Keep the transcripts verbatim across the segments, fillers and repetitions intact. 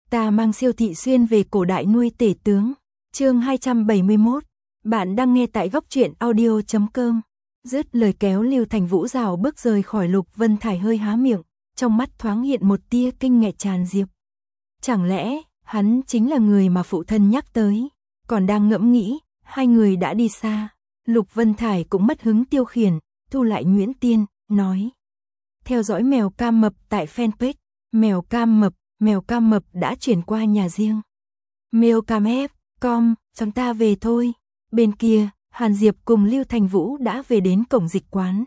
Ta mang siêu thị xuyên về cổ đại nuôi tể tướng. Chương hai trăm bảy mươi mốt. Bạn đang nghe tại góc truyện audio chấm com. Dứt lời kéo Lưu Thành Vũ rào bước rời khỏi Lục Vân Thải hơi há miệng, trong mắt thoáng hiện một tia kinh ngạc tràn diệp. Chẳng lẽ, hắn chính là người mà phụ thân nhắc tới, còn đang ngẫm nghĩ, hai người đã đi xa. Lục Vân Thải cũng mất hứng tiêu khiển, thu lại nhuyễn tiên, nói. Theo dõi mèo cam mập tại fanpage, mèo cam mập, mèo cam mập đã chuyển qua nhà riêng. Mail cam ép com, chúng ta về thôi. Bên kia, Hàn Diệp cùng Lưu Thành Vũ đã về đến cổng dịch quán.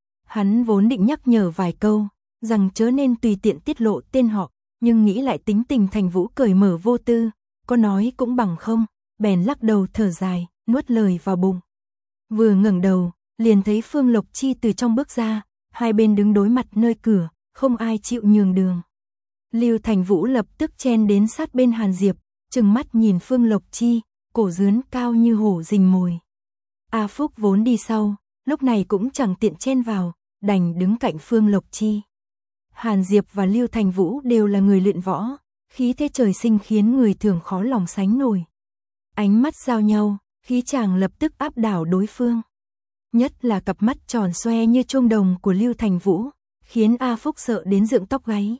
Hắn vốn định nhắc nhở vài câu, rằng chớ nên tùy tiện tiết lộ tên họ, nhưng nghĩ lại tính tình Thành Vũ cởi mở vô tư, có nói cũng bằng không, bèn lắc đầu thở dài, nuốt lời vào bụng. Vừa ngẩng đầu, liền thấy Phương Lộc Chi từ trong bước ra, hai bên đứng đối mặt nơi cửa, không ai chịu nhường đường. Lưu Thành Vũ lập tức chen đến sát bên Hàn Diệp, trừng mắt nhìn Phương Lộc Chi, cổ dướn cao như hổ rình mồi. A Phúc vốn đi sau, lúc này cũng chẳng tiện chen vào, đành đứng cạnh Phương Lộc Chi. Hàn Diệp và Lưu Thành Vũ đều là người luyện võ, khí thế trời sinh khiến người thường khó lòng sánh nổi. Ánh mắt giao nhau, khí chàng lập tức áp đảo đối phương. Nhất là cặp mắt tròn xoe như chuông đồng của Lưu Thành Vũ, khiến A Phúc sợ đến dựng tóc gáy.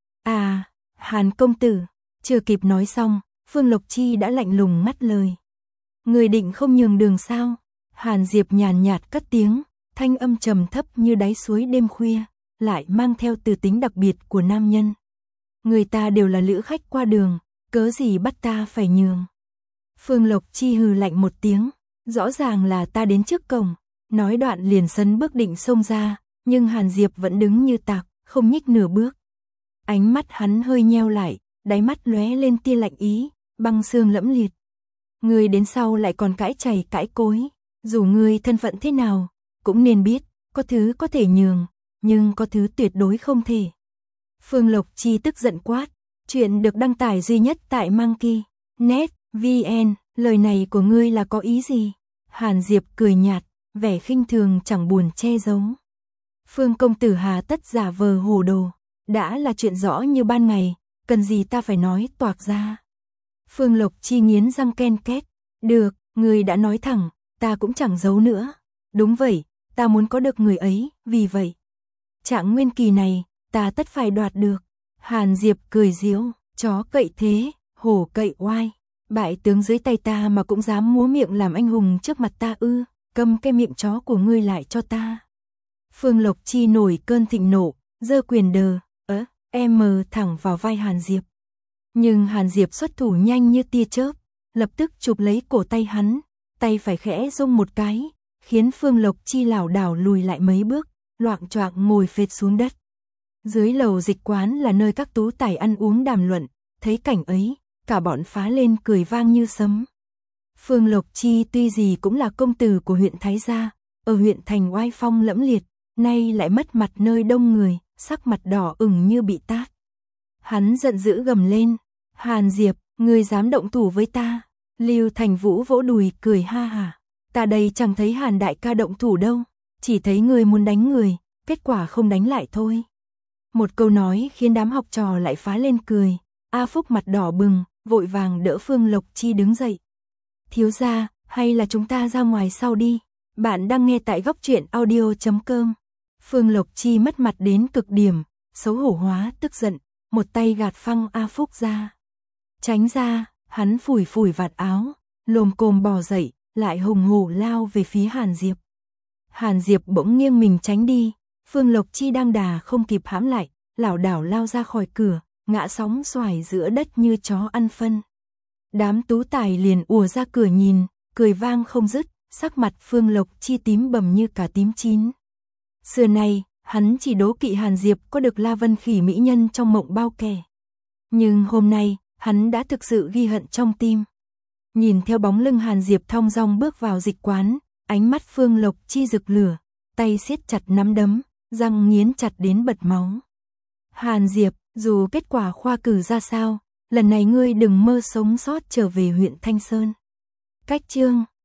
À, Hàn công tử, chưa kịp nói xong, Phương Lộc Chi đã lạnh lùng ngắt lời. Người định không nhường đường sao? Hàn Diệp nhàn nhạt cất tiếng, thanh âm trầm thấp như đáy suối đêm khuya, lại mang theo từ tính đặc biệt của nam nhân. Người ta đều là lữ khách qua đường, cớ gì bắt ta phải nhường? Phương Lộc Chi hừ lạnh một tiếng, rõ ràng là ta đến trước cổng, nói đoạn liền sấn bước định xông ra, nhưng Hàn Diệp vẫn đứng như tạc, không nhích nửa bước. Ánh mắt hắn hơi nheo lại, đáy mắt lóe lên tia lạnh ý, băng xương lẫm liệt. Người đến sau lại còn cãi chày cãi cối, dù người thân phận thế nào, cũng nên biết, có thứ có thể nhường, nhưng có thứ tuyệt đối không thể. Phương Lộc Chi tức giận quát, chuyện được đăng tải duy nhất tại Monkey net vn, lời này của ngươi là có ý gì? Hàn Diệp cười nhạt, vẻ khinh thường chẳng buồn che giấu. Phương công tử hà tất giả vờ hồ đồ, đã là chuyện rõ như ban ngày, cần gì ta phải nói toạc ra. Phương Lộc Chi nghiến răng ken két, được, người đã nói thẳng, ta cũng chẳng giấu nữa. Đúng vậy, ta muốn có được người ấy, vì vậy. Trạng nguyên kỳ này, ta tất phải đoạt được. Hàn Diệp cười giễu, chó cậy thế, hổ cậy oai. Bại tướng dưới tay ta mà cũng dám múa miệng làm anh hùng trước mặt ta ư, câm cái miệng chó của ngươi lại cho ta. Phương Lộc Chi nổi cơn thịnh nộ, giơ quyền đờ, ớ, em mờ thẳng vào vai Hàn Diệp. Nhưng Hàn Diệp xuất thủ nhanh như tia chớp, lập tức chụp lấy cổ tay hắn, tay phải khẽ rung một cái, khiến Phương Lộc Chi lảo đảo lùi lại mấy bước, loạng choạng ngồi phệt xuống đất. Dưới lầu dịch quán là nơi các tú tài ăn uống đàm luận, thấy cảnh ấy, cả bọn phá lên cười vang như sấm. Phương Lộc Chi tuy gì cũng là công tử của huyện Thái Gia, ở huyện thành oai phong lẫm liệt, nay lại mất mặt nơi đông người, sắc mặt đỏ ửng như bị tát. Hắn giận dữ gầm lên, Hàn Diệp, ngươi dám động thủ với ta? Lưu Thành Vũ vỗ đùi cười ha hả, ta đây chẳng thấy Hàn đại ca động thủ đâu, chỉ thấy ngươi muốn đánh người, kết quả không đánh lại thôi. Một câu nói khiến đám học trò lại phá lên cười. A Phúc mặt đỏ bừng, vội vàng đỡ Phương Lộc Chi đứng dậy. Thiếu gia, hay là chúng ta ra ngoài sau đi? Bạn đang nghe tại góc truyện audio chấm com. Phương Lộc Chi mất mặt đến cực điểm, xấu hổ hóa tức giận, một tay gạt phăng A Phúc ra. Tránh ra, hắn phủi phủi vạt áo, lồm cồm bò dậy, lại hùng hổ lao về phía Hàn Diệp. Hàn Diệp bỗng nghiêng mình tránh đi, Phương Lộc Chi đang đà không kịp hãm lại, lảo đảo lao ra khỏi cửa, ngã sóng xoài giữa đất như chó ăn phân. Đám tú tài liền ùa ra cửa nhìn, cười vang không dứt, sắc mặt Phương Lộc Chi tím bầm như cả tím chín. Xưa nay, hắn chỉ đố kỵ Hàn Diệp có được La Vân Khỉ mỹ nhân trong mộng bao kẻ. Nhưng hôm nay, hắn đã thực sự ghi hận trong tim. Nhìn theo bóng lưng Hàn Diệp thong dong bước vào dịch quán, ánh mắt Phương Lộc Chi rực lửa, tay siết chặt nắm đấm, răng nghiến chặt đến bật máu. Hàn Diệp, dù kết quả khoa cử ra sao, lần này ngươi đừng mơ sống sót trở về huyện Thanh Sơn. Cách chương